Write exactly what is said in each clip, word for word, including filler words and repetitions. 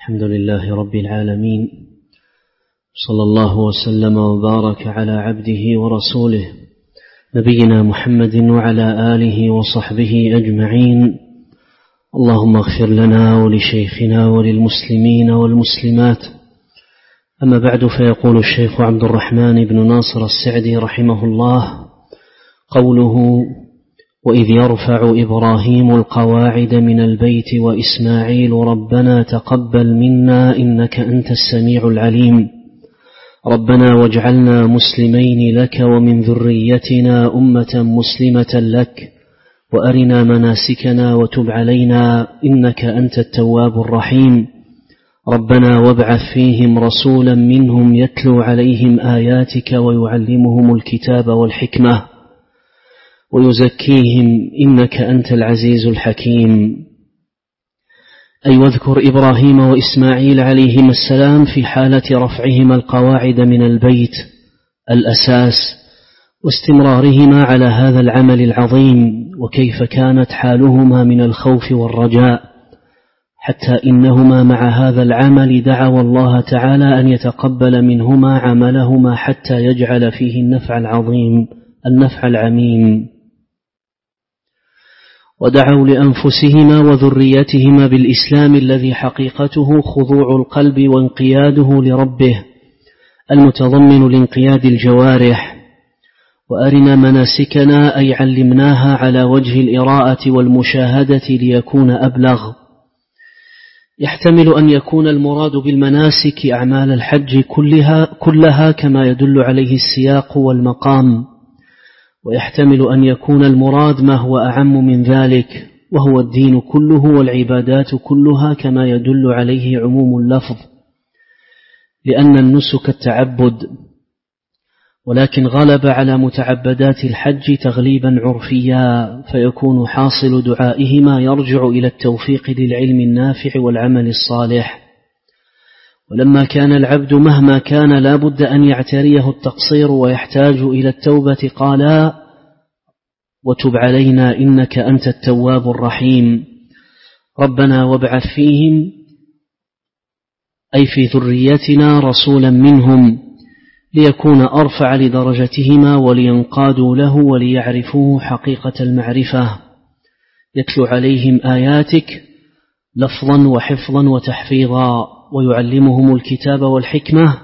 الحمد لله رب العالمين، صلى الله وسلم وبارك على عبده ورسوله نبينا محمد وعلى آله وصحبه أجمعين. اللهم اغفر لنا ولشيخنا وللمسلمين والمسلمات. أما بعد، فيقول الشيخ عبد الرحمن بن ناصر السعدي رحمه الله: قوله: وإذ يرفع إبراهيم القواعد من البيت وإسماعيل ربنا تقبل منا إنك أنت السميع العليم. ربنا واجعلنا مسلمين لك ومن ذريتنا أمة مسلمة لك وأرنا مناسكنا وتب علينا إنك أنت التواب الرحيم. ربنا وابعث فيهم رسولا منهم يتلو عليهم آياتك ويعلمهم الكتاب والحكمة ويزكيهم إنك أنت العزيز الحكيم. أي واذكر إبراهيم وإسماعيل عليهما السلام في حالة رفعهما القواعد من البيت الأساس واستمرارهما على هذا العمل العظيم، وكيف كانت حالهما من الخوف والرجاء، حتى إنهما مع هذا العمل دعوا الله تعالى أن يتقبل منهما عملهما حتى يجعل فيه النفع العظيم النفع العميم. ودعوا لأنفسهما وذريتهما بالإسلام الذي حقيقته خضوع القلب وانقياده لربه المتضمن لانقياد الجوارح. وأرنا مناسكنا أي علمناها على وجه الإراءة والمشاهدة ليكون أبلغ. يحتمل أن يكون المراد بالمناسك أعمال الحج كلها, كلها كما يدل عليه السياق والمقام، ويحتمل أن يكون المراد ما هو أعم من ذلك، وهو الدين كله والعبادات كلها كما يدل عليه عموم اللفظ، لأن النسك التعبد، ولكن غلب على متعبدات الحج تغليبا عرفيا، فيكون حاصل دعائهما يرجع إلى التوفيق للعلم النافع والعمل الصالح. ولما كان العبد مهما كان لا بد أن يعتريه التقصير ويحتاج إلى التوبة، قالا: وتب علينا إنك أنت التواب الرحيم. ربنا وابعث فيهم أي في ذريتنا رسولا منهم ليكون أرفع لدرجتهما ولينقادوا له وليعرفوه حقيقة المعرفة، يتلو عليهم آياتك لفظا وحفظا وتحفيظا ويعلمهم الكتاب والحكمة.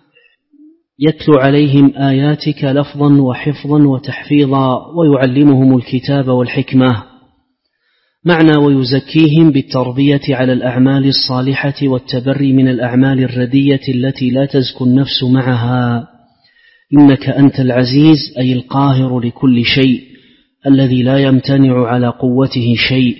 يتلو عليهم آياتك لفظا وحفظا وتحفيظا ويعلمهم الكتاب والحكمة، معنى ويزكيهم بالتربية على الأعمال الصالحة والتبري من الأعمال الردية التي لا تزكو النفس معها. إنك أنت العزيز أي القاهر لكل شيء الذي لا يمتنع على قوته شيء،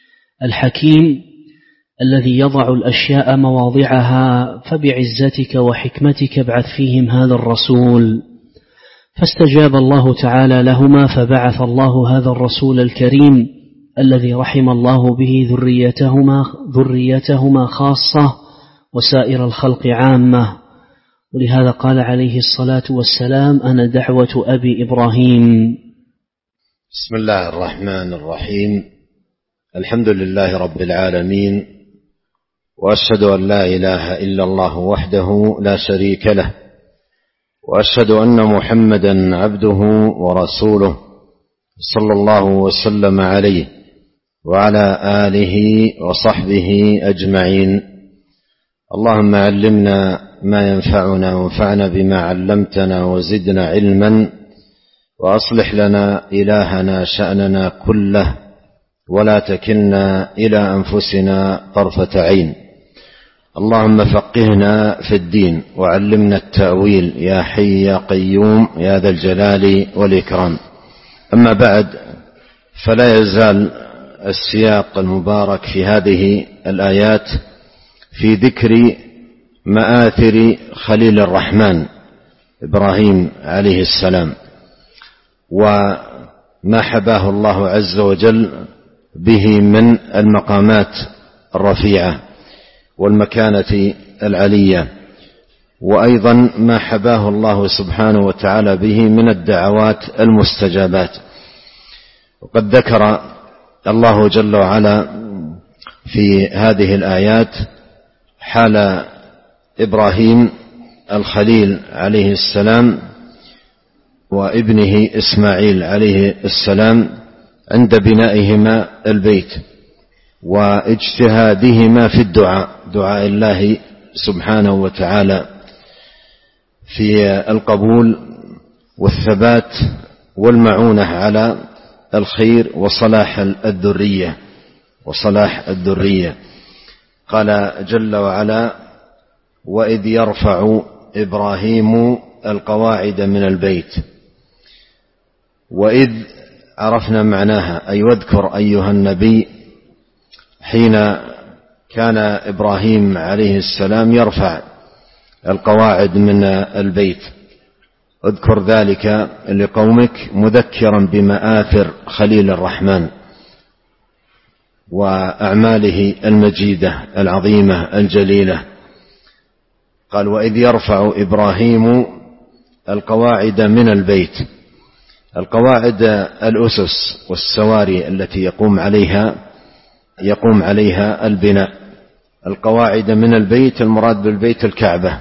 الحكيم الذي يضع الأشياء مواضعها، فبعزتك وحكمتك ابعث فيهم هذا الرسول. فاستجاب الله تعالى لهما، فبعث الله هذا الرسول الكريم الذي رحم الله به ذريتهما, ذريتهما خاصة وسائر الخلق عامة. ولهذا قال عليه الصلاة والسلام: أنا دعوة أبي إبراهيم. بسم الله الرحمن الرحيم. الحمد لله رب العالمين، وأشهد أن لا إله إلا الله وحده لا شريك له، وأشهد أن محمدا عبده ورسوله صلى الله وسلم عليه وعلى آله وصحبه أجمعين. اللهم علمنا ما ينفعنا وانفعنا بما علمتنا وزدنا علما، وأصلح لنا إلهنا شأننا كله، ولا تكلنا إلى أنفسنا طرفة عين. اللهم فقهنا في الدين وعلمنا التأويل يا حي يا قيوم يا ذا الجلال والإكرام. أما بعد، فلا يزال السياق المبارك في هذه الآيات في ذكر مآثر خليل الرحمن إبراهيم عليه السلام، وما حباه الله عز وجل به من المقامات الرفيعة والمكانة العلية، وأيضا ما حباه الله سبحانه وتعالى به من الدعوات المستجابات. وقد ذكر الله جل وعلا في هذه الآيات حال إبراهيم الخليل عليه السلام وابنه إسماعيل عليه السلام عند بنائهما البيت واجتهادهما في الدعاء، دعاء الله سبحانه وتعالى في القبول والثبات والمعونة على الخير وصلاح الذرية وصلاح الذرية. قال جل وعلا: وإذ يرفع إبراهيم القواعد من البيت. وإذ عرفنا معناها، أي واذكر أيها النبي حين كان إبراهيم عليه السلام يرفع القواعد من البيت، اذكر ذلك لقومك مذكرا بمآثر خليل الرحمن وأعماله المجيدة العظيمة الجليلة. قال: وإذ يرفع إبراهيم القواعد من البيت. القواعد الأسس والسواري التي يقوم عليها يقوم عليها البناء. القواعد من البيت المراد بالبيت الكعبة،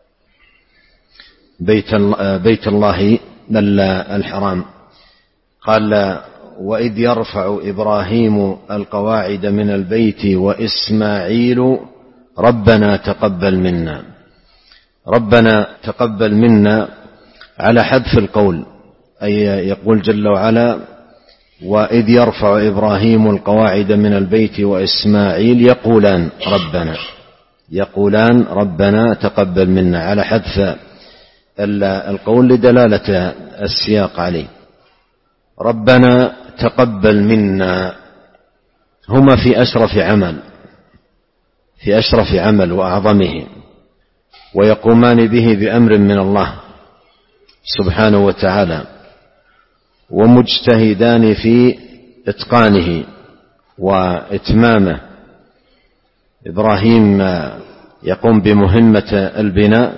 بيت بيت الله الحرام. قال: وإذ يرفع إبراهيم القواعد من البيت وإسماعيل ربنا تقبل منا. ربنا تقبل منا على حذف القول، أي يقول جل وعلا: وإذ يرفع إبراهيم القواعد من البيت وإسماعيل يقولان ربنا يقولان ربنا تقبل منا، على حذف القول لدلالة السياق عليه. ربنا تقبل منا هما في أشرف عمل في أشرف عمل وأعظمه، ويقومان به بأمر من الله سبحانه وتعالى، ومجتهدان في إتقانه وإتمامه. إبراهيم يقوم بمهمة البناء،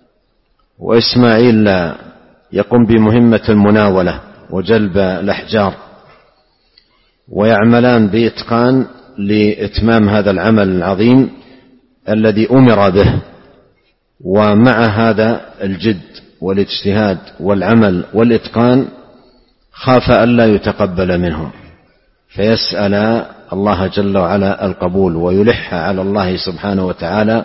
وإسماعيل يقوم بمهمة المناولة وجلب الأحجار، ويعملان بإتقان لإتمام هذا العمل العظيم الذي أمر به. ومع هذا الجد والاجتهاد والعمل والإتقان خاف ألا يتقبل منهم، فيسأل الله جل وعلا القبول ويلح على الله سبحانه وتعالى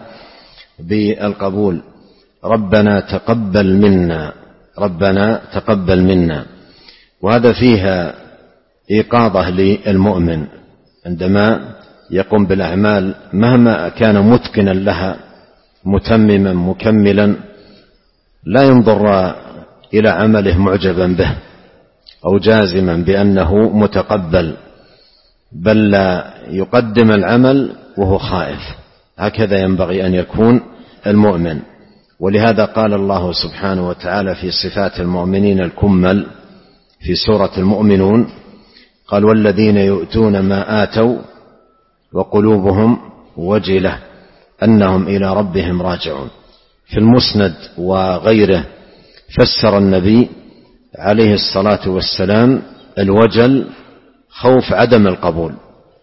بالقبول. ربنا تقبل منا ربنا تقبل منا. وهذا فيها إيقاظة للمؤمن عندما يقوم بالأعمال مهما كان متقنا لها متمما مكملا، لا ينظر إلى عمله معجبا به أو جازما بأنه متقبل، بل لا يقدم العمل وهو خائف. هكذا ينبغي أن يكون المؤمن. ولهذا قال الله سبحانه وتعالى في صفات المؤمنين الكمل في سورة المؤمنون، قال: والذين يؤتون ما آتوا وقلوبهم وجلة أنهم إلى ربهم راجعون. في المسند وغيره فسر النبي عليه الصلاة والسلام الوجل خوف عدم القبول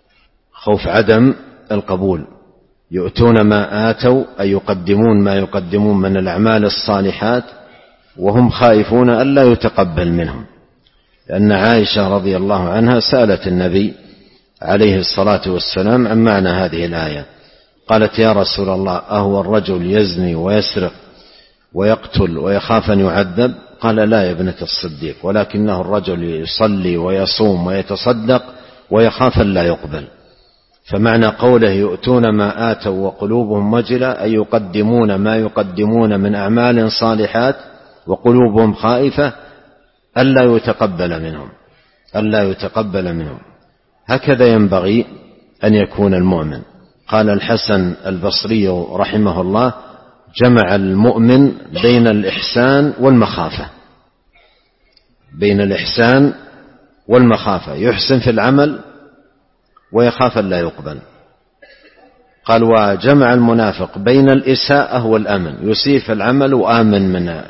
خوف عدم القبول يؤتون ما آتوا أي يقدمون ما يقدمون من الأعمال الصالحات وهم خائفون ألا يتقبل منهم. لأن عائشة رضي الله عنها سألت النبي عليه الصلاة والسلام عن معنى هذه الآية، قالت: يا رسول الله، أهو الرجل يزني ويسرق ويقتل ويخاف أن يعذب؟ قال: لا يا ابنة الصديق، ولكنه الرجل يصلي ويصوم ويتصدق ويخاف أن لا يقبل. فمعنى قوله يؤتون ما آتوا وقلوبهم وجلة أي يقدمون ما يقدمون من أعمال صالحات وقلوبهم خائفة ألا يتقبل منهم ألا يتقبل منهم. هكذا ينبغي أن يكون المؤمن. قال الحسن البصري رحمه الله: جمع المؤمن بين الإحسان والمخافة بين الإحسان والمخافة يحسن في العمل ويخاف أن لا يقبل. قال: وجمع المنافق بين الإساءة والأمن، يسيء في العمل وآمن منه.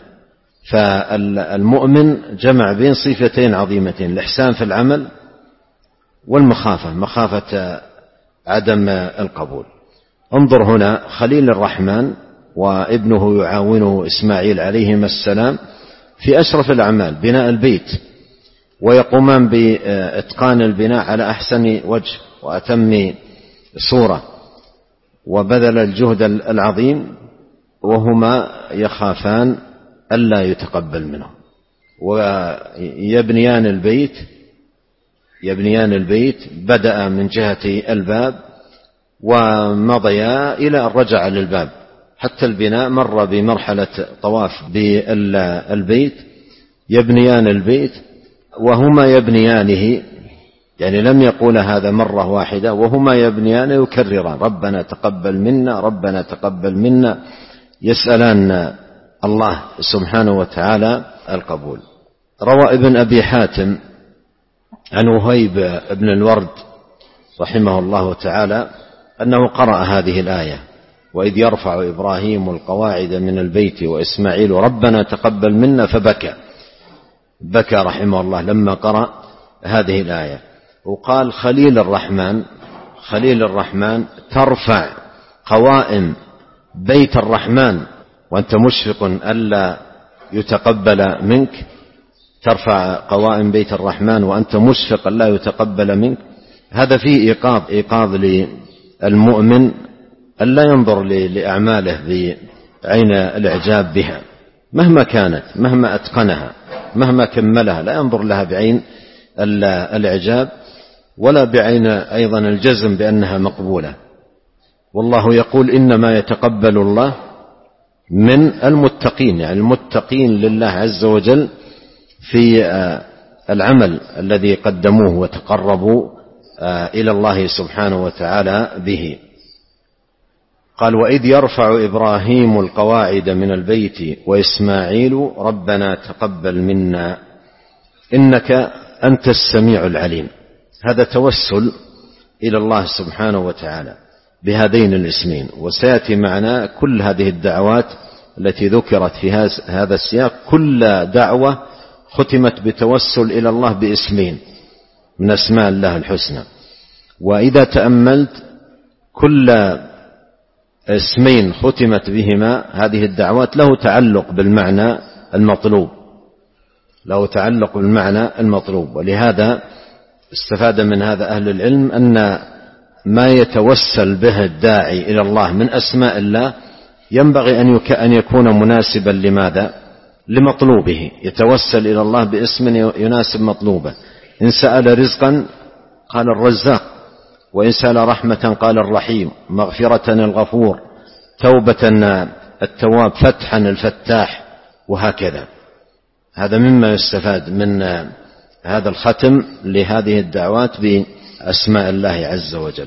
فالمؤمن جمع بين صفتين عظيمتين: الإحسان في العمل والمخافة، مخافة عدم القبول. انظر هنا خليل الرحمن وابنه يعاونه إسماعيل عليهما السلام في أشرف الأعمال بناء البيت، ويقومان بإتقان البناء على أحسن وجه وأتم صورة، وبذل الجهد العظيم، وهما يخافان ألا يتقبل منهم، ويبنيان البيت يبنيان البيت بدأ من جهة الباب ومضيا إلى أن رجع للباب، حتى البناء مر بمرحلة طواف بالبيت، يبنيان البيت وهما يبنيانه، يعني لم يقول هذا مرة واحدة، وهما يبنيان يكرران ربنا تقبل منا ربنا تقبل منا، يسألان الله سبحانه وتعالى القبول. روى ابن أبي حاتم عن وهيب بن الورد رحمه الله تعالى أنه قرأ هذه الآية وإذ يرفع إبراهيم القواعد من البيت وإسماعيل ربنا تقبل منا، فبكى بكى رحمه الله لما قرأ هذه الآية. وقال خليل الرحمن خليل الرحمن ترفع قوائم بيت الرحمن وأنت مشفق ألا يتقبل منك، ترفع قوائم بيت الرحمن وأنت مشفق ألا يتقبل منك. هذا فيه إيقاظ إيقاظ للمؤمن ألا ينظر لأعماله بعين الإعجاب بها مهما كانت، مهما أتقنها، مهما كملها، لا ينظر لها بعين الإعجاب ولا بعين أيضا الجزم بأنها مقبولة. والله يقول إنما يتقبل الله من المتقين، يعني المتقين لله عز وجل في العمل الذي قدموه وتقربوا إلى الله سبحانه وتعالى به. قال وإذ يرفع إبراهيم القواعد من البيت وإسماعيل ربنا تقبل منا إنك أنت السميع العليم. هذا توسل إلى الله سبحانه وتعالى بهذين الاسمين، وسيأتي معنا كل هذه الدعوات التي ذكرت في هذا السياق، كل دعوة ختمت بتوسل إلى الله باسمين من أسماء الله الحسنى. وإذا تأملت كل اسمين ختمت بهما هذه الدعوات له تعلق بالمعنى المطلوب له تعلق بالمعنى المطلوب ولهذا استفاد من هذا أهل العلم أن ما يتوسل به الداعي إلى الله من أسماء الله ينبغي أن يكون مناسبا لماذا؟ لمطلوبه. يتوسل إلى الله باسم يناسب مطلوبه. إن سأل رزقا قال الرزاق، وإن سأل رحمة قال الرحيم، مغفرة الغفور، توبة التواب، فتحا الفتاح، وهكذا. هذا مما يستفاد من هذا الختم لهذه الدعوات بأسماء الله عز وجل.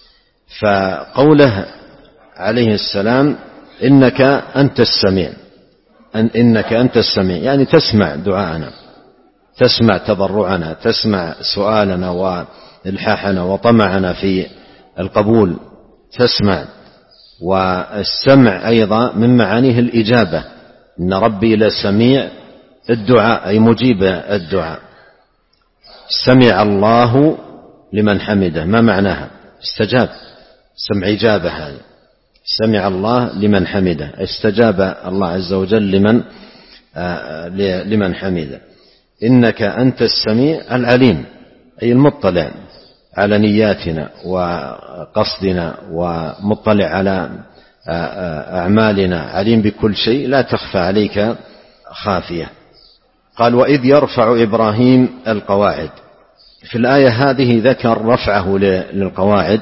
فقوله عليه السلام إنك أنت السميع، أن إنك أنت السميع يعني تسمع دعاءنا، تسمع تضرعنا، تسمع سؤالنا وإلحاحنا وطمعنا في القبول، تسمع. والسمع أيضا من معانيه الإجابة، إن ربي لسميع الدعاء أي مجيب الدعاء. سمع الله لمن حمده، ما معناها؟ استجاب، سمع إجابة. هذا سمع الله لمن حمده، استجاب الله عز وجل لمن لمن حمده. إنك أنت السميع العليم أي المطلع على نياتنا وقصدنا ومطلع على أعمالنا، عليم بكل شيء، لا تخفى عليك خافية. قال وإذ يرفع إبراهيم القواعد. في الآية هذه ذكر رفعه للقواعد،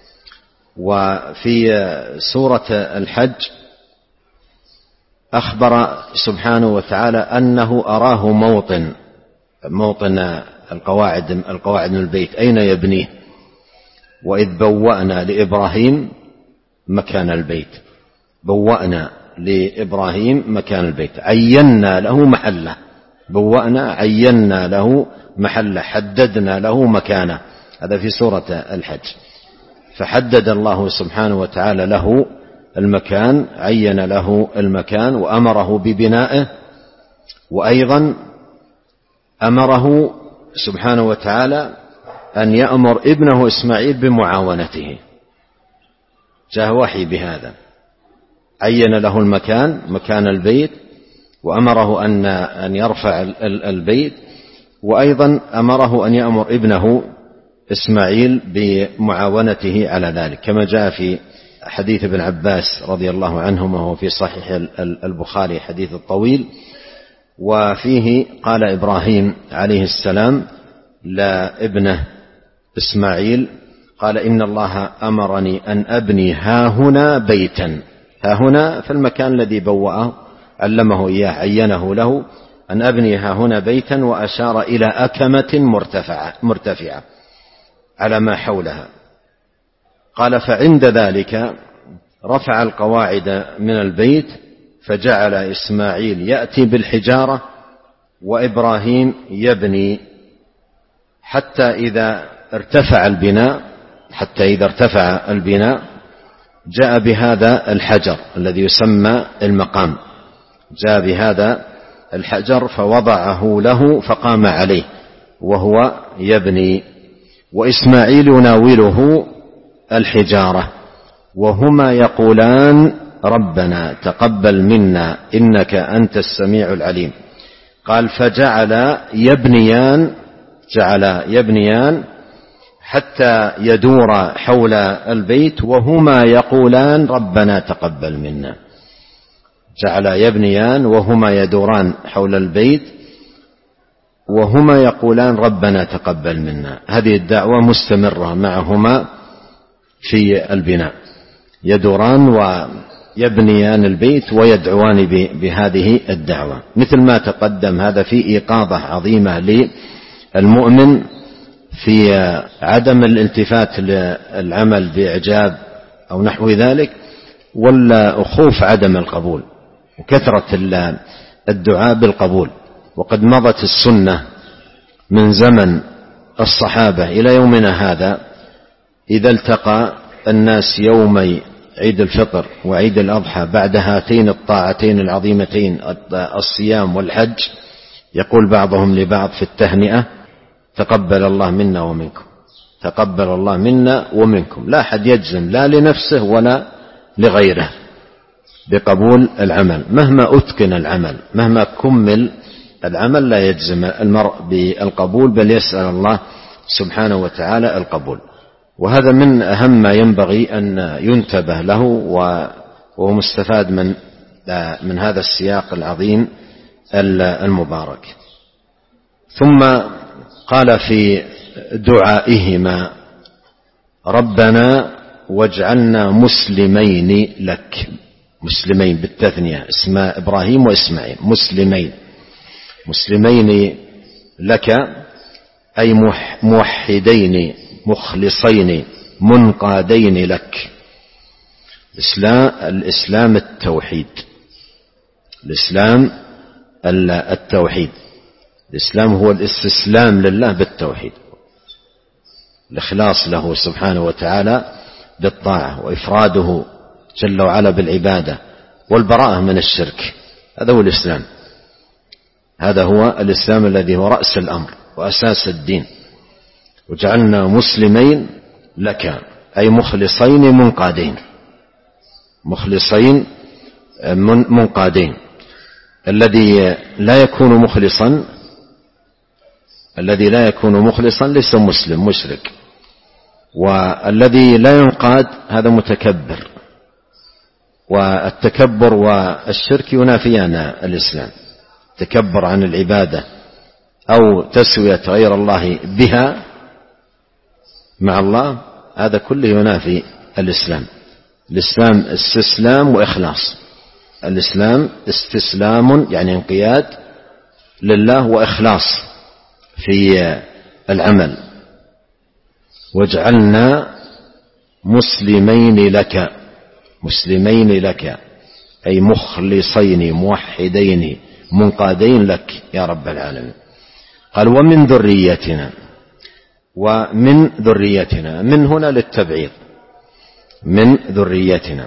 وفي سورة الحج أخبر سبحانه وتعالى أنه أراه موطن موطن القواعد القواعد من البيت أين يبنيه. وإذ بوأنا لإبراهيم مكان البيت، بوأنا لإبراهيم مكان البيت، عينا له محله، بوأنا عينا له محله، حددنا له مكانه. هذا في سورة الحج. فحدد الله سبحانه وتعالى له المكان، عين له المكان وأمره ببنائه، وأيضا أمره سبحانه وتعالى أن يأمر ابنه إسماعيل بمعاونته. جاء وحي بهذا، عين له المكان مكان البيت، وأمره أن أن يرفع البيت، وأيضا أمره أن يأمر ابنه إسماعيل بمعاونته على ذلك، كما جاء في حديث ابن عباس رضي الله عنهما وهو في صحيح البخاري حديث الطويل، وفيه قال إبراهيم عليه السلام لابنه إسماعيل قال إن الله أمرني أن أبني هاهنا بيتا، هاهنا في المكان الذي بوأه علمه إياه عينه له أن أبني هاهنا بيتا، وأشار إلى أكمة مرتفعة, مرتفعة على ما حولها. قال فعند ذلك رفع القواعد من البيت، فجعل إسماعيل يأتي بالحجارة وإبراهيم يبني، حتى إذا ارتفع البناء حتى إذا ارتفع البناء جاء بهذا الحجر الذي يسمى المقام، جاء بهذا الحجر فوضعه له فقام عليه وهو يبني، وإسماعيل يناوله الحجارة، وهما يقولان ربنا تقبل منا إنك أنت السميع العليم. قال فجعل يبنيان جعل يبنيان حتى يدور حول البيت وهما يقولان ربنا تقبل منا، جعل يبنيان وهما يدوران حول البيت وهما يقولان ربنا تقبل منا. هذه الدعوة مستمرة معهما في البناء، يدوران ويبنيان البيت ويدعوان بهذه الدعوة، مثل ما تقدم. هذا في إيقاظة عظيمة للمؤمن في عدم الالتفات للعمل بإعجاب أو نحو ذلك، ولا خوف عدم القبول وكثرة الدعاء بالقبول. وقد مضت السنة من زمن الصحابة إلى يومنا هذا، إذا التقى الناس يومي عيد الفطر وعيد الأضحى بعد هاتين الطاعتين العظيمتين الصيام والحج، يقول بعضهم لبعض في التهنئة تقبل الله منا ومنكم، تقبل الله منا ومنكم. لا أحد يجزم لا لنفسه ولا لغيره بقبول العمل، مهما أتقن العمل مهما كمل العمل لا يجزم المرء بالقبول، بل يسأل الله سبحانه وتعالى القبول. وهذا من أهم ما ينبغي أن ينتبه له، وهو مستفاد من من هذا السياق العظيم المبارك. ثم قال في دعائهما ربنا واجعلنا مسلمين لك، مسلمين بالتثنية، اسماء إبراهيم وإسماعيل، مسلمين مسلمين لك أي موحدين مخلصين منقادين لك. الإسلام التوحيد، الإسلام التوحيد، الإسلام هو الاستسلام لله بالتوحيد، الإخلاص له سبحانه وتعالى بالطاعة، وإفراده جل وعلا بالعبادة، والبراءة من الشرك. هذا هو الإسلام، هذا هو الإسلام الذي هو رأس الأمر وأساس الدين. وجعلنا مسلمين لك أي مخلصين منقادين، مخلصين منقادين. الذي لا يكون مخلصا الذي لا يكون مخلصا ليس مسلم، مشرك. والذي لا ينقاد هذا متكبر، والتكبر والشرك ينافيان الإسلام. تكبر عن العبادة أو تسوية غير الله بها مع الله، هذا كله ينافي الإسلام. الإسلام استسلام وإخلاص، الإسلام استسلام يعني انقياد لله وإخلاص في العمل. واجعلنا مسلمين لك، مسلمين لك أي مخلصين موحدين منقادين لك يا رب العالمين. قال ومن ذريتنا، ومن ذريتنا، من هنا للتبعيض، من ذريتنا.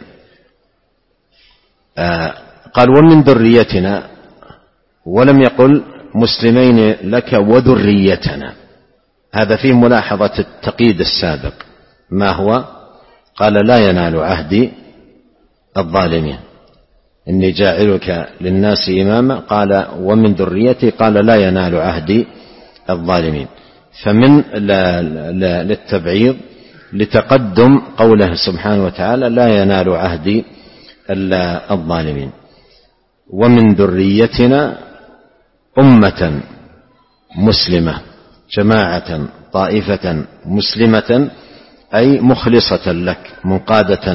آه قال ومن ذريتنا، ولم يقل مسلمين لك وذريتنا. هذا فيه ملاحظة التقييد السابق. ما هو؟ قال لا ينال عهدي الظالمين. إني جاعلك للناس إماما قال ومن ذريتي قال لا ينال عهدي الظالمين. فمن للتبعيض لتقدم قوله سبحانه وتعالى لا ينال عهدي الظالمين. ومن ذريتنا أمة مسلمة، جماعة طائفة مسلمة أي مخلصة لك منقادة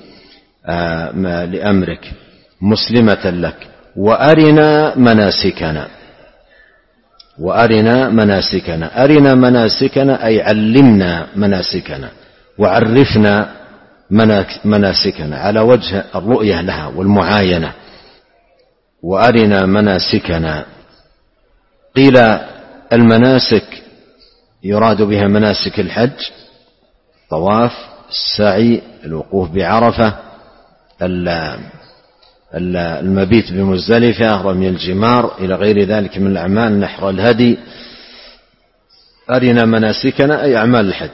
لأمرك مسلمة لك، وأرنا مناسكنا. وأرنا مناسكنا، أرنا مناسكنا أي علمنا مناسكنا وعرفنا مناسكنا على وجه الرؤية لها والمعاينة. وأرنا مناسكنا. قيل المناسك يراد بها مناسك الحج، طواف، السعي، الوقوف بعرفة، المبيت بمزدلفة، رمي الجمار، إلى غير ذلك من الأعمال، نحر الهدي. أرنا مناسكنا أي أعمال الحج،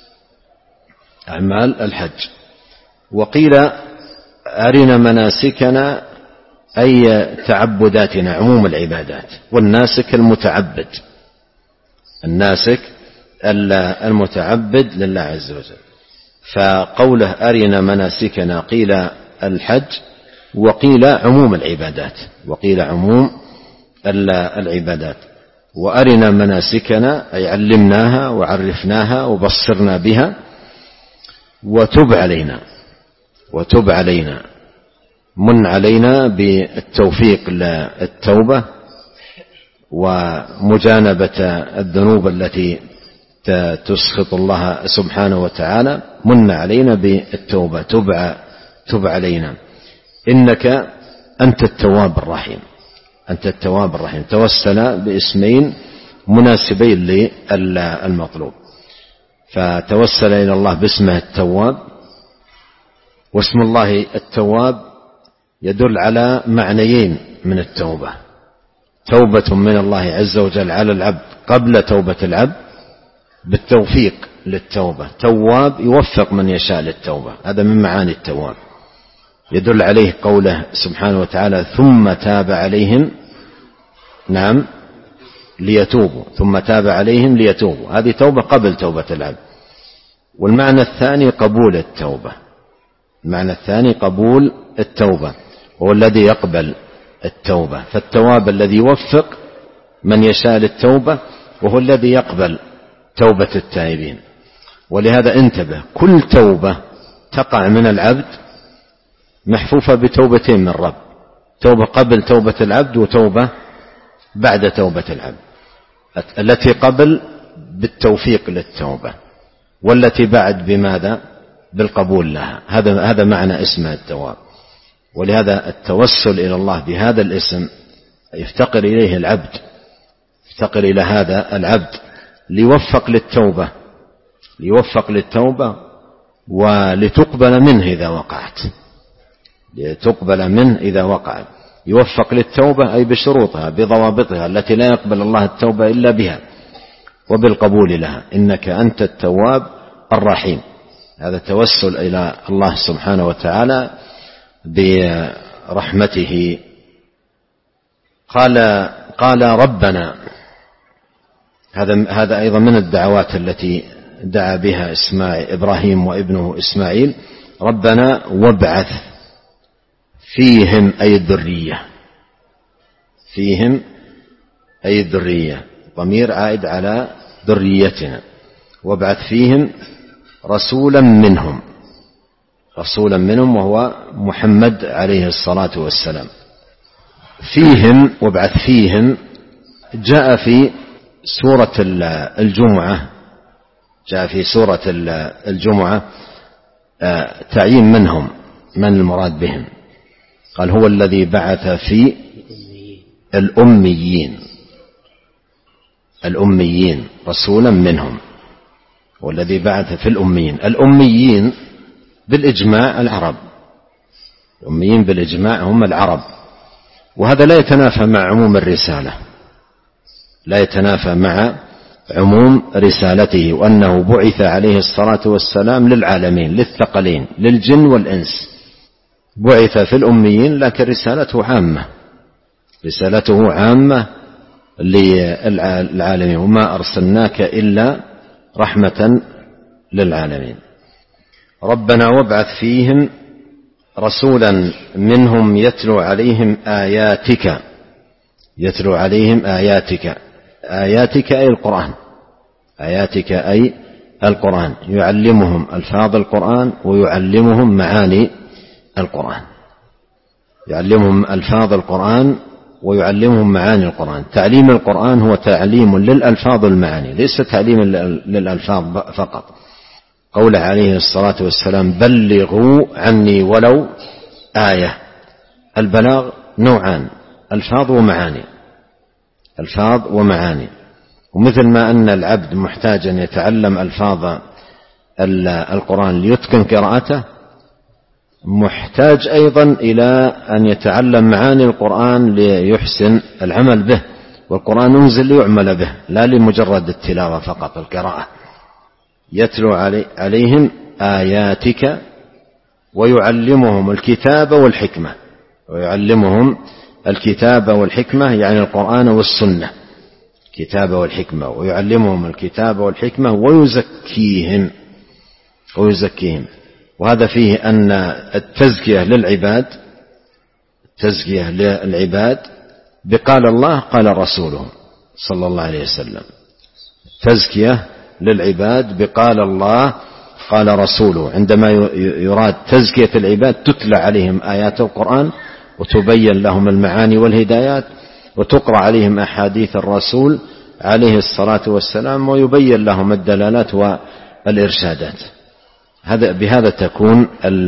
أعمال الحج. وقيل أرنا مناسكنا أي تعبداتنا، عموم العبادات. والناسك المتعبد، الناسك المتعبد لله عز وجل. فقوله أرنا مناسكنا قيل الحج، وقيل عموم العبادات، وقيل عموم العبادات. وأرنا مناسكنا أي علمناها وعرفناها وبصرنا بها. وتب علينا، وتب علينا، من علينا بالتوفيق للتوبة ومجانبة الذنوب التي تسخط الله سبحانه وتعالى. من علينا بالتوبة، تب, تب علينا إنك أنت التواب الرحيم، أنت التواب الرحيم. توسل باسمين مناسبين للمطلوب، فتوسل إلى الله باسمه التواب. واسم الله التواب يدل على معنيين من التوبة: توبة من الله عز وجل على العبد قبل توبة العبد بالتوفيق للتوبة، تواب يوفق من يشاء للتوبة، هذا من معاني التواب. يدل عليه قوله سبحانه وتعالى ثم تاب عليهم، نعم، ليتوبوا، ثم تاب عليهم ليتوبوا، هذه توبة قبل توبة العبد. والمعنى الثاني قبول التوبة، المعنى الثاني قبول التوبة، هو الذي يقبل التوبة. فالتواب الذي يوفق من يشاء للتوبة، وهو الذي يقبل توبة التائبين. ولهذا انتبه، كل توبة تقع من العبد محفوفة بتوبتين من رب: توبة قبل توبة العبد، وتوبة بعد توبة العبد. التي قبل بالتوفيق للتوبة، والتي بعد بماذا؟ بالقبول لها. هذا هذا معنى اسمه التواب. ولهذا التوسل إلى الله بهذا الاسم يفتقر إليه العبد، يفتقر إلى هذا العبد ليوفق للتوبة، ليوفق للتوبة ولتقبل منه إذا وقعت، لتقبل منه إذا وقعت. يوفق للتوبة أي بشروطها بضوابطها التي لا يقبل الله التوبة إلا بها، وبالقبول لها. إنك أنت التواب الرحيم. هذا التوسل إلى الله سبحانه وتعالى برحمته. قال قال ربنا، هذا هذا أيضا من الدعوات التي دعا بها إسماعيل إبراهيم وابنه إسماعيل: ربنا وابعث فيهم أي الذرية، فيهم أي الذرية، ضمير عائد على ذريتنا. وابعث فيهم رسولا منهم، رسولا منهم وهو محمد عليه الصلاة والسلام. فيهم، وابعث فيهم، جاء في سورة الجمعة، جاء في سورة الجمعة تعيين منهم، من المراد بهم. قال هو الذي بعث في الأميين، الأميين رسولا منهم، والذي بعث في الأميين. الأميين بالإجماع العرب، الأميين بالإجماع هم العرب. وهذا لا يتنافى مع عموم الرسالة، لا يتنافى مع عموم رسالته، وأنه بعث عليه الصلاة والسلام للعالمين للثقلين للجن والإنس، بعث في الأميين لكن رسالته عامة، رسالته عامة للعالمين، وما أرسلناك إلا رحمة للعالمين. ربنا وابعث فيهم رسولا منهم يتلو عليهم آياتك، يتلو عليهم آياتك، آياتك أي القرآن، آياتك أي القرآن، يعلمهم ألفاظ القرآن ويعلمهم معاني القرآن، يعلمهم ألفاظ القرآن ويعلمهم معاني القرآن. تعليم القرآن هو تعليم للألفاظ والمعاني، ليس تعليم للألفاظ فقط. قوله عليه الصلاة والسلام بلغوا عني ولو آية. البلاغ نوعان، ألفاظ ومعاني، ألفاظ ومعاني. ومثل ما أن العبد محتاج أن يتعلم ألفاظ القرآن ليتقن قراءته، محتاج أيضا إلى أن يتعلم معاني القرآن ليحسن العمل به، والقرآن أنزل ليعمل به لا لمجرد التلاوة فقط القراءة. يتلو عليهم آياتك ويعلمهم الكتاب والحكمة، ويعلمهم الكتاب والحكمة يعني القرآن والسنة، الكتاب والحكمة، ويعلمهم الكتاب والحكمة ويزكيهم، ويزكيهم. وهذا فيه أن التزكية للعباد، التزكية للعباد بقال الله قال رسوله صلى الله عليه وسلم، تزكية للعباد بقال الله قال رسوله. عندما يراد تزكية العباد تتلى عليهم آيات القرآن وتبين لهم المعاني والهدايات، وتقرأ عليهم أحاديث الرسول عليه الصلاة والسلام ويبين لهم الدلالات والإرشادات. هذا بهذا تكون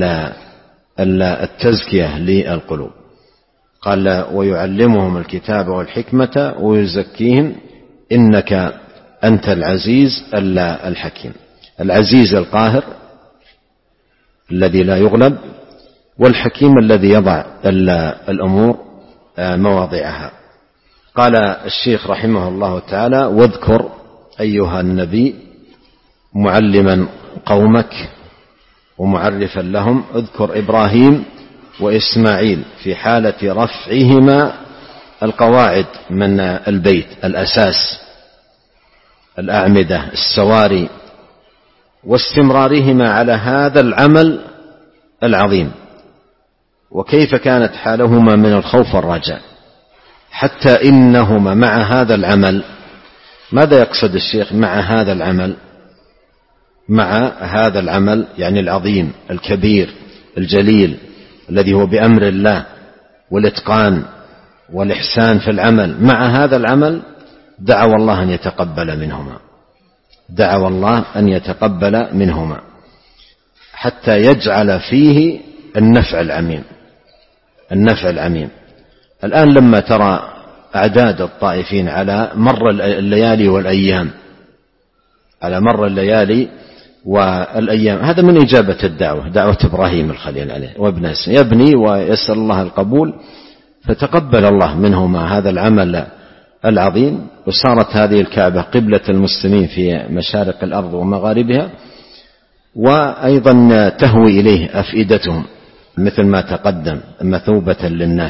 التزكية للقلوب. قال ويعلمهم الكتاب والحكمة ويزكيهم إنك أنت العزيز الحكيم. العزيز القاهر الذي لا يغلب، والحكيم الذي يضع الأمور مواضعها. قال الشيخ رحمه الله تعالى واذكر أيها النبي معلما قومك ومعرفا لهم، اذكر إبراهيم وإسماعيل في حالة رفعهما القواعد من البيت، الأساس، الأعمدة، السواري، واستمرارهما على هذا العمل العظيم، وكيف كانت حالهما من الخوف والرجاء، حتى إنهما مع هذا العمل. ماذا يقصد الشيخ مع هذا العمل؟ مع هذا العمل يعني العظيم الكبير الجليل الذي هو بأمر الله والإتقان والإحسان في العمل، مع هذا العمل دعوا الله أن يتقبل منهما، دعوا الله أن يتقبل منهما حتى يجعل فيه النفع العميم، النفع العميم. الآن لما ترى أعداد الطائفين على مر الليالي والأيام، على مر الليالي والأيام، هذا من إجابة الدعوة، دعوة إبراهيم الخليل عليه وابن إسماعيل، يبني ويسأل الله القبول، فتقبل الله منهما هذا العمل العظيم، وصارت هذه الكعبة قبلة المسلمين في مشارق الأرض ومغاربها، وأيضا تهوي إليه أفئدتهم مثل ما تقدم مثوبة للناس،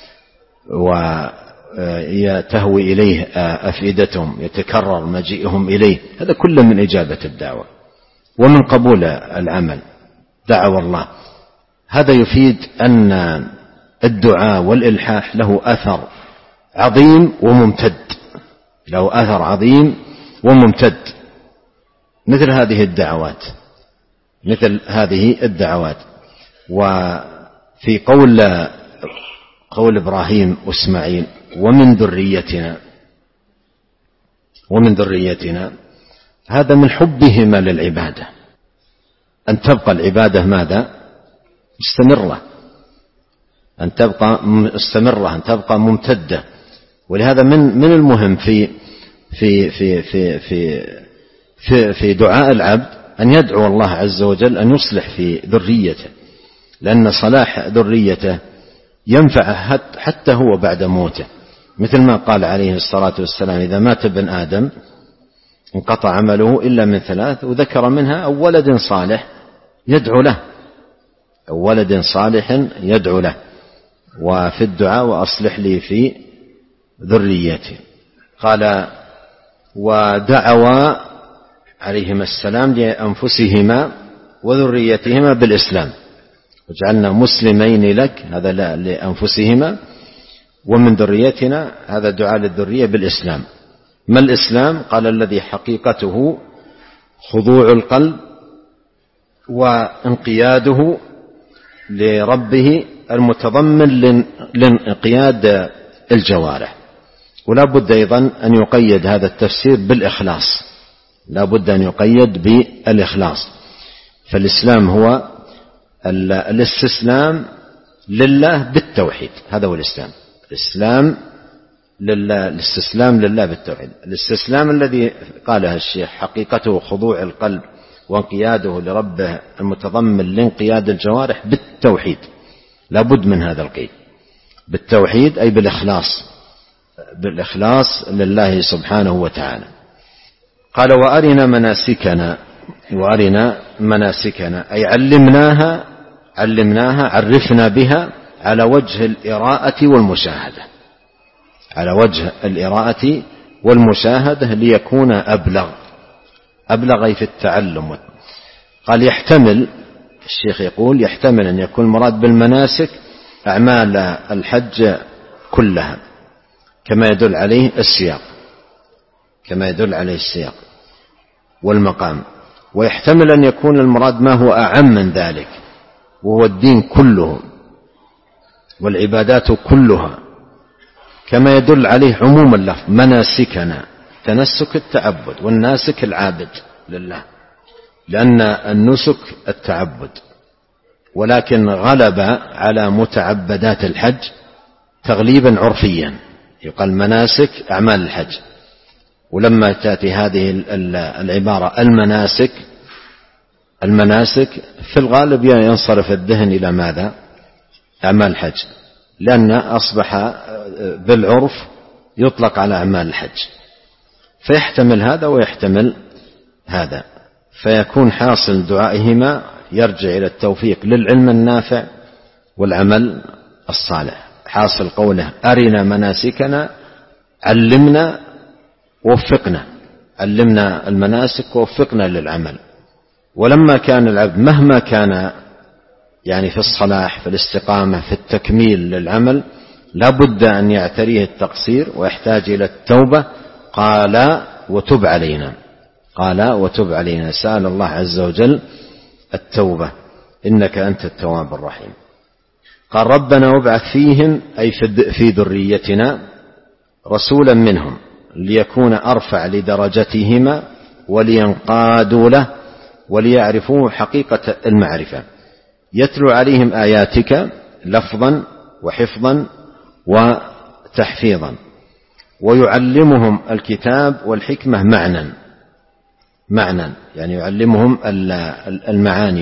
وتهوي إليه أفئدتهم يتكرر مجيئهم إليه. هذا كله من إجابة الدعوة ومن قبول العمل، دعوة الله. هذا يفيد أن الدعاء والإلحاح له أثر عظيم وممتد، له أثر عظيم وممتد، مثل هذه الدعوات، مثل هذه الدعوات. وفي قول قول إبراهيم وإسماعيل ومن ذريتنا، ومن ذريتنا، هذا من حبهما للعبادة، أن تبقى العبادة ماذا؟ مستمرة، أن تبقى مستمرة، أن تبقى ممتدة. ولهذا من من المهم في في في في في في, في دعاء العبد أن يدعو الله عز وجل أن يصلح في ذريته، لأن صلاح ذريته ينفع حتى هو بعد موته، مثل ما قال عليه الصلاة والسلام إذا مات ابن آدم انقطع عمله إلا من ثلاث، وذكر منها أو ولد صالح يدعو له، أو ولد صالح يدعو له. وفي الدعاء وأصلح لي في ذريتي. قال ودعوا عليهما السلام لأنفسهما وذريتهما بالإسلام، وجعلنا مسلمين لك، هذا لأنفسهما، ومن ذريتنا، هذا دعاء للذرية بالإسلام. ما الإسلام؟ قال الذي حقيقته خضوع القلب وانقياده لربه المتضمن لانقياد الجوارح. ولا بد أيضا أن يقيد هذا التفسير بالإخلاص، لا بد أن يقيد بالإخلاص. فالإسلام هو الاستسلام لله بالتوحيد، هذا هو الإسلام. الإسلام لله، الاستسلام لله بالتوحيد. الاستسلام الذي قالها الشيخ حقيقته خضوع القلب وانقياده لربه المتضمن لانقياد الجوارح بالتوحيد، لا بد من هذا القيد بالتوحيد، أي بالإخلاص، بالإخلاص لله سبحانه وتعالى. قال وأرنا مناسكنا، وأرنا مناسكنا أي علمناها، علمناها عرفنا بها على وجه الإراءة والمشاهدة، على وجه الإراءة والمشاهدة ليكون أبلغ، أبلغ في التعلم. قال يحتمل، الشيخ يقول يحتمل أن يكون المراد بالمناسك أعمال الحج كلها كما يدل عليه السياق، كما يدل عليه السياق والمقام. ويحتمل أن يكون المراد ما هو أعم من ذلك، وهو الدين كله والعبادات كلها، كما يدل عليه عموم اللفظ مناسكنا، تنسك التعبد، والناسك العابد لله، لأن النسك التعبد، ولكن غلب على متعبدات الحج تغليبا عرفيا، يقال مناسك أعمال الحج. ولما تأتي هذه العبارة المناسك، المناسك في الغالب ينصرف الذهن إلى ماذا؟ أعمال الحج، لأن أصبح بالعرف يطلق على أعمال الحج، فيحتمل هذا ويحتمل هذا، فيكون حاصل دعائهما يرجع إلى التوفيق للعلم النافع والعمل الصالح. حاصل قوله أرنا مناسكنا، علمنا ووفقنا، علمنا المناسك ووفقنا للعمل. ولما كان العبد مهما كان يعني في الصلاح، في الاستقامة، في التكميل للعمل، لا بد أن يعتريه التقصير ويحتاج إلى التوبة. قال وتب علينا، قال وتب علينا، سأل الله عز وجل التوبة إنك أنت التواب الرحيم. قال ربنا وابعث فيهم أي في ذريتنا رسولا منهم ليكون أرفع لدرجتهما ولينقادوا له وليعرفوا حقيقة المعرفة، يتلو عليهم آياتك لفظا وحفظا وتحفيظا، ويعلمهم الكتاب والحكمة معنى، معنى يعني يعلمهم المعاني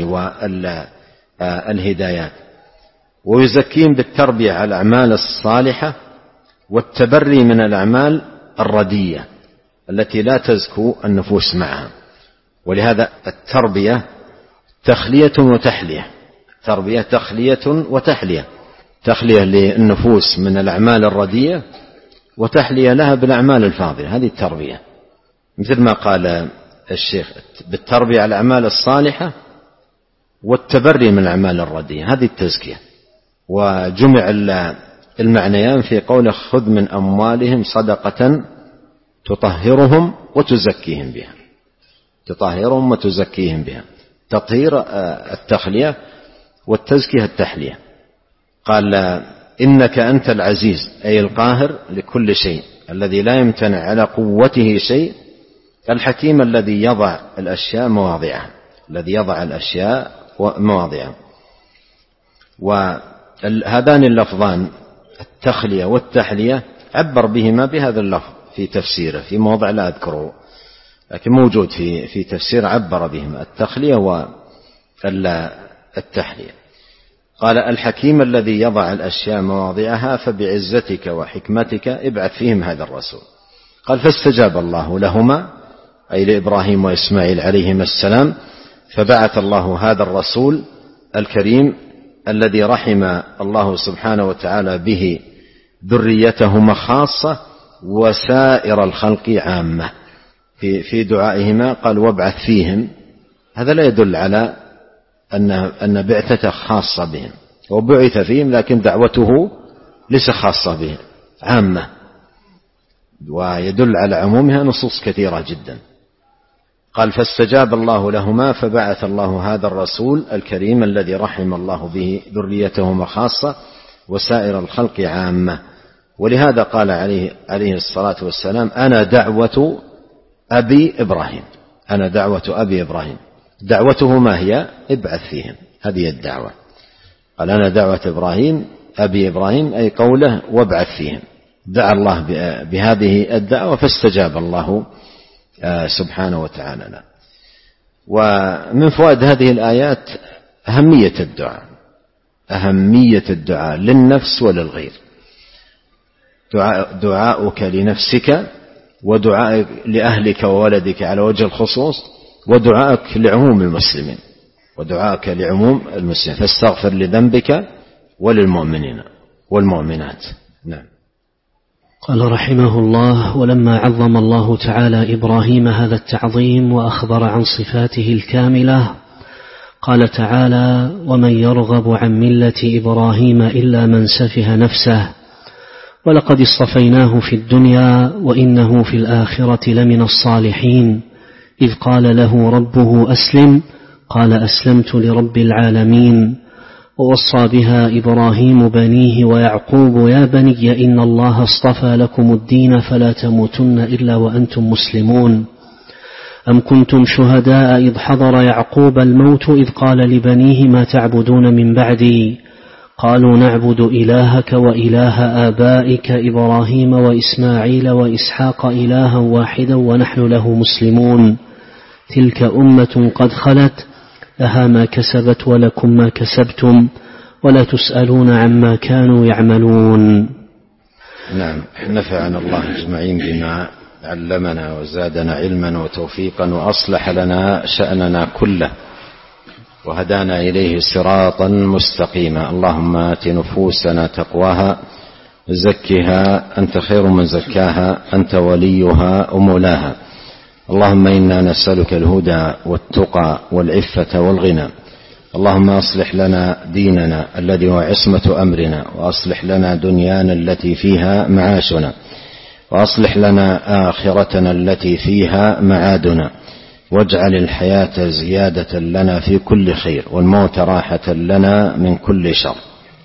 والهدايات، ويزكيهم بالتربية على الأعمال الصالحة والتبري من الأعمال الردية التي لا تزكو النفوس معها. ولهذا التربية تخلية وتحلية، التربية تخلية وتحلية، تخلية للنفوس من الأعمال الردية وتحلية لها بالأعمال الفاضلة، هذه التربية. مثل ما قال الشيخ بالتربية على الأعمال الصالحة والتبري من الأعمال الردية، هذه التزكية. وجمع المعنيان في قوله خذ من أموالهم صدقة تطهرهم وتزكيهم بها، تطهرهم وتزكيهم بها، تطهير التخلية والتزكية التحلية. قال إنك أنت العزيز أي القاهر لكل شيء الذي لا يمتنع على قوته شيء، الحكيم الذي يضع الأشياء مواضعها، الذي يضع الأشياء مواضعها. وهذان اللفظان التخلية والتحلية عبر بهما بهذا اللفظ في تفسيره في موضع لا أذكره، لكن موجود في في تفسير عبر بهما التخلية والتحلية. قال الحكيم الذي يضع الأشياء مواضعها فبعزتك وحكمتك ابعث فيهم هذا الرسول. قال فاستجاب الله لهما أي لإبراهيم وإسماعيل عليهما السلام، فبعث الله هذا الرسول الكريم الذي رحم الله سبحانه وتعالى به ذريتهما خاصة وسائر الخلق عامة. في في دعائهما قال وابعث فيهم، هذا لا يدل على أن أن بعثته خاصة بهم، وبعث فيهم لكن دعوته ليس خاصة بهم، عامة، ويدل على عمومها نصوص كثيرة جدا. قال فاستجاب الله لهما فبعث الله هذا الرسول الكريم الذي رحم الله به ذريتهما خاصة وسائر الخلق عامة. ولهذا قال عليه, عليه الصلاة والسلام أنا دعوة أبي إبراهيم، أنا دعوة أبي إبراهيم. دعوته ما هي؟ ابعث فيهم، هذه الدعوة. قال أنا دعوة إبراهيم أبي إبراهيم، أي قوله وابعث فيهم. دعا الله بهذه الدعوة فاستجاب الله سبحانه وتعالى له. ومن فوائد هذه الآيات أهمية الدعاء، أهمية الدعاء للنفس وللغير. دعاء دعاؤك لنفسك، ودعائك لأهلك وولدك على وجه الخصوص، ودعائك لعموم المسلمين، ودعائك لعموم المسلمين، فاستغفر لذنبك وللمؤمنين والمؤمنات. نعم. قال رحمه الله: ولما عظم الله تعالى إبراهيم هذا التعظيم وأخبر عن صفاته الكاملة قال تعالى: ومن يرغب عن ملة إبراهيم إلا من سفه نفسه ولقد اصطفيناه في الدنيا وإنه في الآخرة لمن الصالحين إذ قال له ربه أسلم قال أسلمت لرب العالمين. ووصى بها إبراهيم بنيه ويعقوب: يا بني إن الله اصطفى لكم الدين فلا تموتن إلا وأنتم مسلمون. أم كنتم شهداء إذ حضر يعقوب الموت إذ قال لبنيه ما تعبدون من بعدي قالوا نعبد إلهك وإله آبائك إبراهيم وإسماعيل وإسحاق إلها واحدا ونحن له مسلمون. تلك أمة قد خلت لها ما كسبت ولكم ما كسبتم ولا تسألون عما كانوا يعملون. نعم. نفعنا الله أجمعين بما علمنا وزادنا علما وتوفيقا وأصلح لنا شأننا كله وهدانا إليه صراطا مستقيما. اللهم آت نفوسنا تقواها زكها أنت خير من زكاها أنت وليها ومولاها. اللهم إنا نسألك الهدى والتقى والعفة والغنى. اللهم أصلح لنا ديننا الذي هو عصمة أمرنا، وأصلح لنا دنيانا التي فيها معاشنا، وأصلح لنا آخرتنا التي فيها معادنا، واجعل الحياة زيادة لنا في كل خير والموت راحة لنا من كل شر.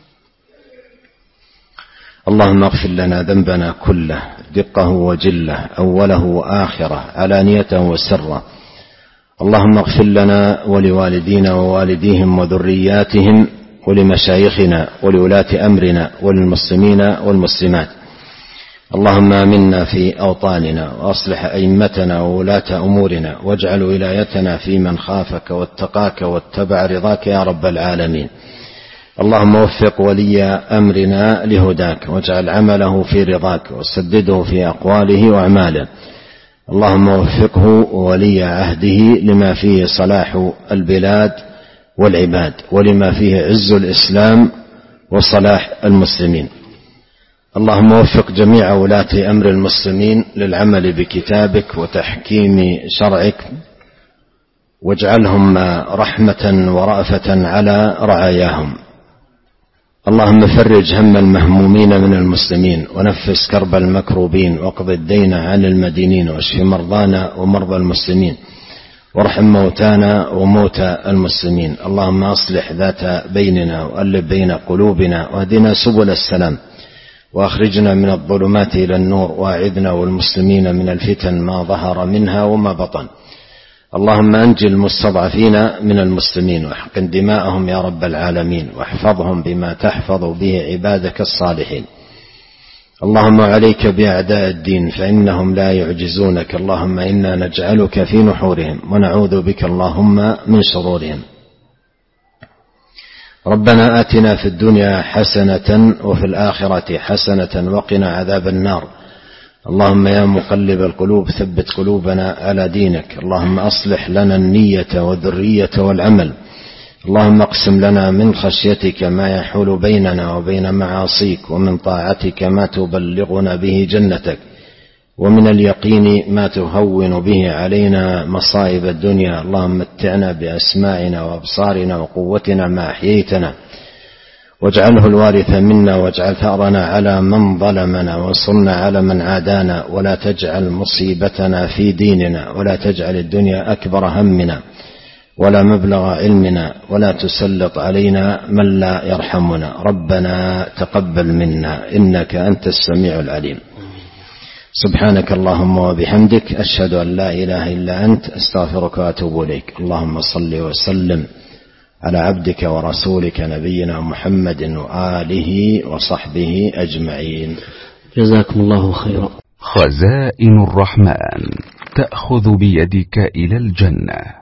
اللهم اغفر لنا ذنبنا كله دقه وجله أوله وآخره علانيته وسره. اللهم اغفر لنا ولوالدينا ووالديهم وذرياتهم ولمشايخنا ولولاة أمرنا وللمسلمين والمسلمات. اللهم آمنا في أوطاننا وأصلح أئمتنا وولاة أمورنا واجعل ولايتنا في من خافك واتقاك واتبع رضاك يا رب العالمين. اللهم وفق ولي أمرنا لهداك واجعل عمله في رضاك وسدده في أقواله وأعماله. اللهم وفقه ولي عهده لما فيه صلاح البلاد والعباد ولما فيه عز الإسلام وصلاح المسلمين. اللهم وفق جميع ولاة أمر المسلمين للعمل بكتابك وتحكيم شرعك واجعلهم رحمة ورأفة على رعاياهم. اللهم فرج هم المهمومين من المسلمين ونفس كرب المكروبين واقض الدين عن المدينين واشف مرضانا ومرضى المسلمين وارحم موتانا وموتى المسلمين. اللهم أصلح ذات بيننا وألف بين قلوبنا واهدنا سبل السلام وأخرجنا من الظلمات إلى النور وأعذنا والمسلمين من الفتن ما ظهر منها وما بطن. اللهم أنجِ المستضعفين من المسلمين واحقن دماءهم يا رب العالمين واحفظهم بما تحفظ به عبادك الصالحين. اللهم عليك بأعداء الدين فإنهم لا يعجزونك. اللهم إنا نجعلك في نحورهم ونعوذ بك اللهم من شرورهم. ربنا آتنا في الدنيا حسنة وفي الآخرة حسنة وقنا عذاب النار. اللهم يا مقلب القلوب ثبت قلوبنا على دينك. اللهم أصلح لنا النية والذرية والعمل. اللهم اقسم لنا من خشيتك ما يحول بيننا وبين معاصيك، ومن طاعتك ما تبلغنا به جنتك، ومن اليقين ما تهون به علينا مصائب الدنيا. اللهم متعنا بأسماعنا وأبصارنا وقوتنا ما أحييتنا، واجعله الوارث منا، واجعل ثأرنا على من ظلمنا، وانصرنا على من عادانا، ولا تجعل مصيبتنا في ديننا، ولا تجعل الدنيا أكبر همنا ولا مبلغ علمنا، ولا تسلط علينا من لا يرحمنا. ربنا تقبل منا إنك أنت السميع العليم. سبحانك اللهم وبحمدك، أشهد أن لا إله إلا أنت، أستغفرك وأتوب إليك. اللهم صل وسلم على عبدك ورسولك نبينا محمد وآله وصحبه أجمعين. جزاكم الله خيرا. خزائن الرحمن تأخذ بيدك إلى الجنة.